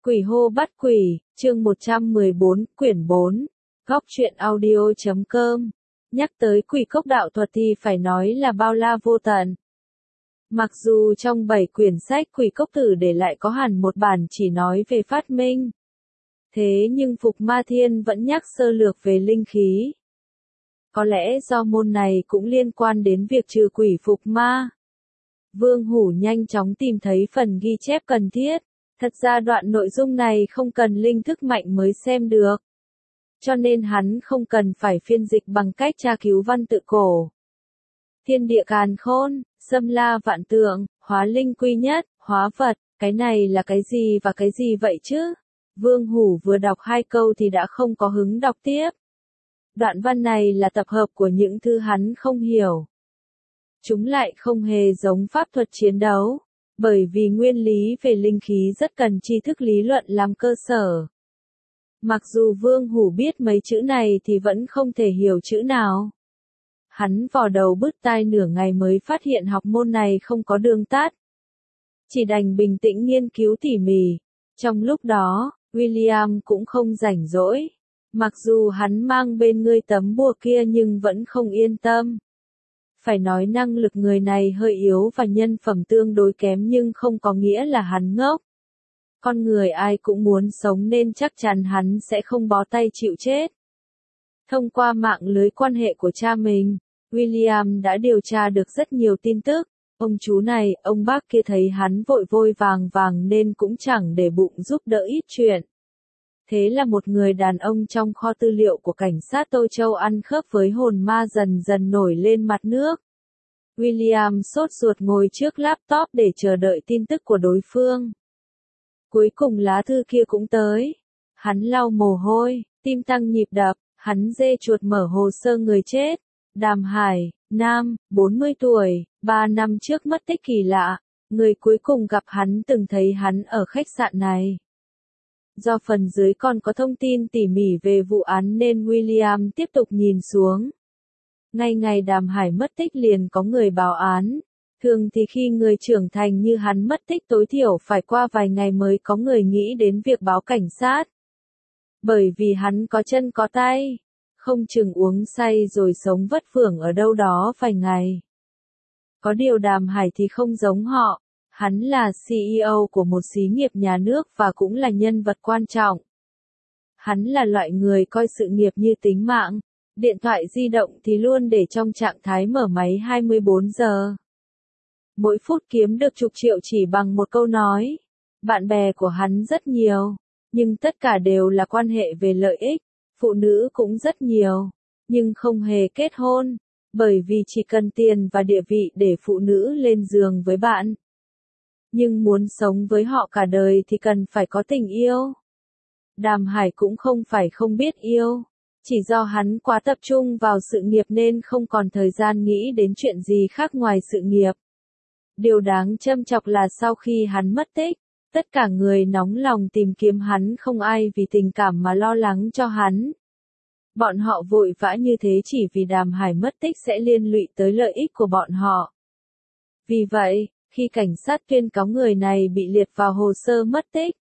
Quỷ hô bắt quỷ, chương 114, quyển 4, góc truyện audio.com. Nhắc tới quỷ cốc đạo thuật thì phải nói là bao la vô tận. Mặc dù trong 7 quyển sách Quỷ Cốc Tử để lại có hẳn một bản chỉ nói về phát minh. Thế nhưng Phục Ma Thiên vẫn nhắc sơ lược về linh khí. Có lẽ do môn này cũng liên quan đến việc trừ quỷ phục ma. Vương Hủ nhanh chóng tìm thấy phần ghi chép cần thiết. Thật ra đoạn nội dung này không cần linh thức mạnh mới xem được. Cho nên hắn không cần phải phiên dịch bằng cách tra cứu văn tự cổ. Thiên địa càn khôn, xâm la vạn tượng, hóa linh quy nhất, hóa vật, cái này là cái gì và cái gì vậy chứ? Vương Hủ vừa đọc 2 câu thì đã không có hứng đọc tiếp. Đoạn văn này là tập hợp của những thứ hắn không hiểu. Chúng lại không hề giống pháp thuật chiến đấu, bởi vì nguyên lý về linh khí rất cần tri thức lý luận làm cơ sở. Mặc dù Vương Hủ biết mấy chữ này thì vẫn không thể hiểu chữ nào. Hắn vò đầu bứt tai nửa ngày mới phát hiện học môn này không có đường tắt. Chỉ đành bình tĩnh nghiên cứu tỉ mỉ. Trong lúc đó, William cũng không rảnh rỗi. Mặc dù hắn mang bên người tấm bùa kia nhưng vẫn không yên tâm. Phải nói năng lực người này hơi yếu và nhân phẩm tương đối kém nhưng không có nghĩa là hắn ngốc. Con người ai cũng muốn sống nên chắc chắn hắn sẽ không bó tay chịu chết. Thông qua mạng lưới quan hệ của cha mình, William đã điều tra được rất nhiều tin tức. Ông chú này, ông bác kia thấy hắn vội vội vàng vàng nên cũng chẳng để bụng giúp đỡ ít chuyện. Thế là một người đàn ông trong kho tư liệu của cảnh sát Tô Châu ăn khớp với hồn ma dần dần nổi lên mặt nước. William sốt ruột ngồi trước laptop để chờ đợi tin tức của đối phương. Cuối cùng lá thư kia cũng tới. Hắn lau mồ hôi, tim tăng nhịp đập, hắn dê chuột mở hồ sơ người chết. Đàm Hải, nam, 40 tuổi, 3 năm trước mất tích kỳ lạ. Người cuối cùng gặp hắn từng thấy hắn ở khách sạn này. Do phần dưới còn có thông tin tỉ mỉ về vụ án nên William tiếp tục nhìn xuống. Ngay ngày Đàm Hải mất tích liền có người báo án. Thường thì khi người trưởng thành như hắn mất tích tối thiểu phải qua vài ngày mới có người nghĩ đến việc báo cảnh sát. Bởi vì hắn có chân có tay, không chừng uống say rồi sống vất vưởng ở đâu đó vài ngày. Có điều Đàm Hải thì không giống họ. Hắn là CEO của một xí nghiệp nhà nước và cũng là nhân vật quan trọng. Hắn là loại người coi sự nghiệp như tính mạng. Điện thoại di động thì luôn để trong trạng thái mở máy 24 giờ. Mỗi phút kiếm được chục triệu chỉ bằng một câu nói. Bạn bè của hắn rất nhiều, nhưng tất cả đều là quan hệ về lợi ích. Phụ nữ cũng rất nhiều, nhưng không hề kết hôn, bởi vì chỉ cần tiền và địa vị để phụ nữ lên giường với bạn. Nhưng muốn sống với họ cả đời thì cần phải có tình yêu. Đàm Hải cũng không phải không biết yêu, chỉ do hắn quá tập trung vào sự nghiệp nên không còn thời gian nghĩ đến chuyện gì khác ngoài sự nghiệp. Điều đáng châm chọc là sau khi hắn mất tích, tất cả người nóng lòng tìm kiếm hắn không ai vì tình cảm mà lo lắng cho hắn. Bọn họ vội vã như thế chỉ vì Đàm Hải mất tích sẽ liên lụy tới lợi ích của bọn họ. Vì vậy, khi cảnh sát tuyên cáo người này bị liệt vào hồ sơ mất tích,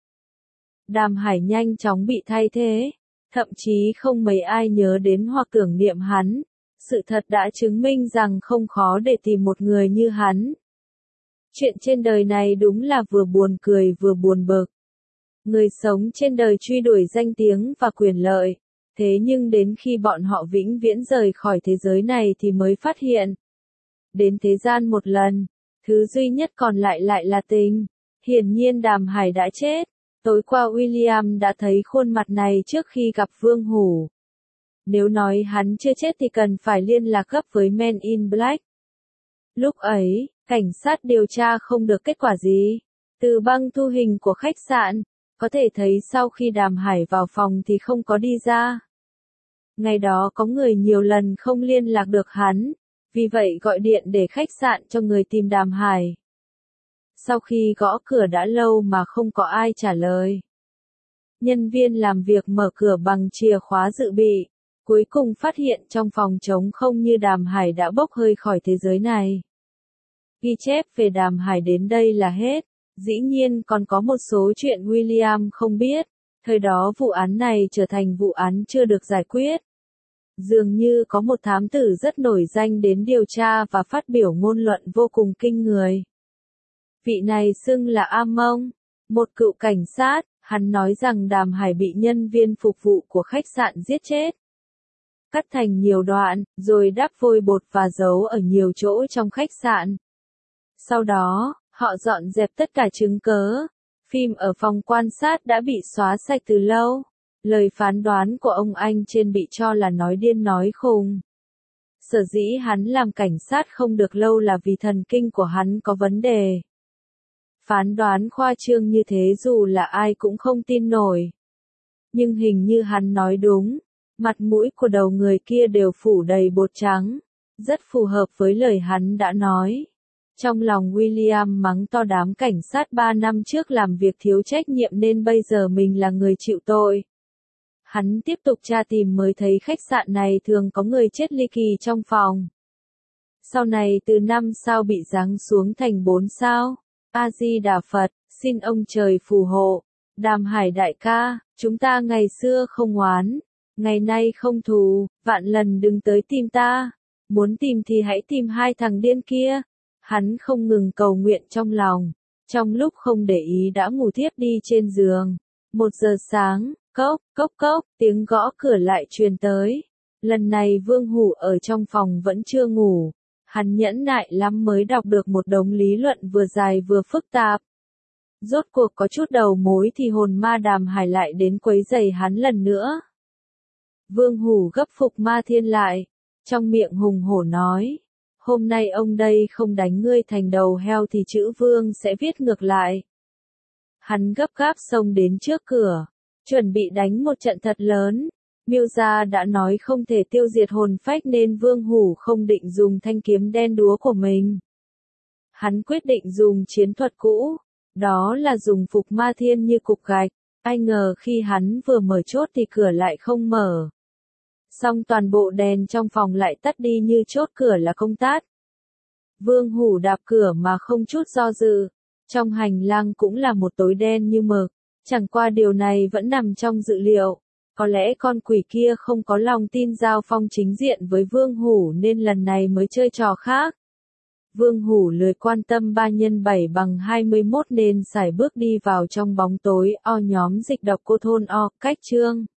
Đàm Hải nhanh chóng bị thay thế, thậm chí không mấy ai nhớ đến hoặc tưởng niệm hắn. Sự thật đã chứng minh rằng không khó để tìm một người như hắn. Chuyện trên đời này đúng là vừa buồn cười vừa buồn bực. Người sống trên đời truy đuổi danh tiếng và quyền lợi, thế nhưng đến khi bọn họ vĩnh viễn rời khỏi thế giới này thì mới phát hiện. Đến thế gian một lần, thứ duy nhất còn lại là tình. Hiển nhiên Đàm Hải đã chết. Tối qua William đã thấy khuôn mặt này trước khi gặp Vương Hủ. Nếu nói hắn chưa chết thì cần phải liên lạc gấp với Men in Black. Lúc ấy, cảnh sát điều tra không được kết quả gì. Từ băng thu hình của khách sạn, có thể thấy sau khi Đàm Hải vào phòng thì không có đi ra. Ngày đó có người nhiều lần không liên lạc được hắn, vì vậy gọi điện để khách sạn cho người tìm Đàm Hải. Sau khi gõ cửa đã lâu mà không có ai trả lời. Nhân viên làm việc mở cửa bằng chìa khóa dự bị, cuối cùng phát hiện trong phòng trống không như Đàm Hải đã bốc hơi khỏi thế giới này. Ghi chép về Đàm Hải đến đây là hết. Dĩ nhiên còn có một số chuyện William không biết, thời đó vụ án này trở thành vụ án chưa được giải quyết. Dường như có một thám tử rất nổi danh đến điều tra và phát biểu ngôn luận vô cùng kinh người. Vị này xưng là Amon, một cựu cảnh sát, hắn nói rằng Đàm Hải bị nhân viên phục vụ của khách sạn giết chết. Cắt thành nhiều đoạn, rồi đắp vôi bột và giấu ở nhiều chỗ trong khách sạn. Sau đó, họ dọn dẹp tất cả chứng cớ. Phim ở phòng quan sát đã bị xóa sạch từ lâu. Lời phán đoán của ông anh trên bị cho là nói điên nói khùng. Sở dĩ hắn làm cảnh sát không được lâu là vì thần kinh của hắn có vấn đề. Phán đoán khoa trương như thế dù là ai cũng không tin nổi. Nhưng hình như hắn nói đúng, mặt mũi của đầu người kia đều phủ đầy bột trắng, rất phù hợp với lời hắn đã nói. Trong lòng William mắng to đám cảnh sát 3 năm trước làm việc thiếu trách nhiệm nên bây giờ mình là người chịu tội. Hắn tiếp tục tra tìm mới thấy khách sạn này thường có người chết ly kỳ trong phòng. Sau này từ 5 sao bị giáng xuống thành 4 sao. A-di-đà Phật, xin ông trời phù hộ. Đàm Hải đại ca, chúng ta ngày xưa không oán, ngày nay không thù, vạn lần đừng tới tìm ta. Muốn tìm thì hãy tìm hai thằng điên kia. Hắn không ngừng cầu nguyện trong lòng. Trong lúc không để ý đã ngủ thiếp đi trên giường. 1 giờ sáng, cốc, cốc cốc, tiếng gõ cửa lại truyền tới. Lần này Vương Hủ ở trong phòng vẫn chưa ngủ. Hắn nhẫn nại lắm mới đọc được một đống lý luận vừa dài vừa phức tạp. Rốt cuộc có chút đầu mối thì hồn ma Đàm Hải lại đến quấy rầy hắn lần nữa. Vương Hủ gấp Phục Ma Thiên lại, trong miệng hùng hổ nói, hôm nay ông đây không đánh ngươi thành đầu heo thì chữ Vương sẽ viết ngược lại. Hắn gấp gáp xông đến trước cửa, chuẩn bị đánh một trận thật lớn. Miêu gia đã nói không thể tiêu diệt hồn phách nên Vương Hủ không định dùng thanh kiếm đen đúa của mình. Hắn quyết định dùng chiến thuật cũ, đó là dùng Phục Ma Thiên như cục gạch. Ai ngờ khi hắn vừa mở chốt thì cửa lại không mở. Xong toàn bộ đèn trong phòng lại tắt đi như chốt cửa là không tắt. Vương Hủ đạp cửa mà không chút do dự. Trong hành lang cũng là một tối đen như mực. Chẳng qua điều này vẫn nằm trong dự liệu. Có lẽ con quỷ kia không có lòng tin giao phong chính diện với Vương Hủ nên lần này mới chơi trò khác. Vương Hủ lười quan tâm 3x7=21 nên sải bước đi vào trong bóng tối. Nhóm dịch độc cô thôn cách chương.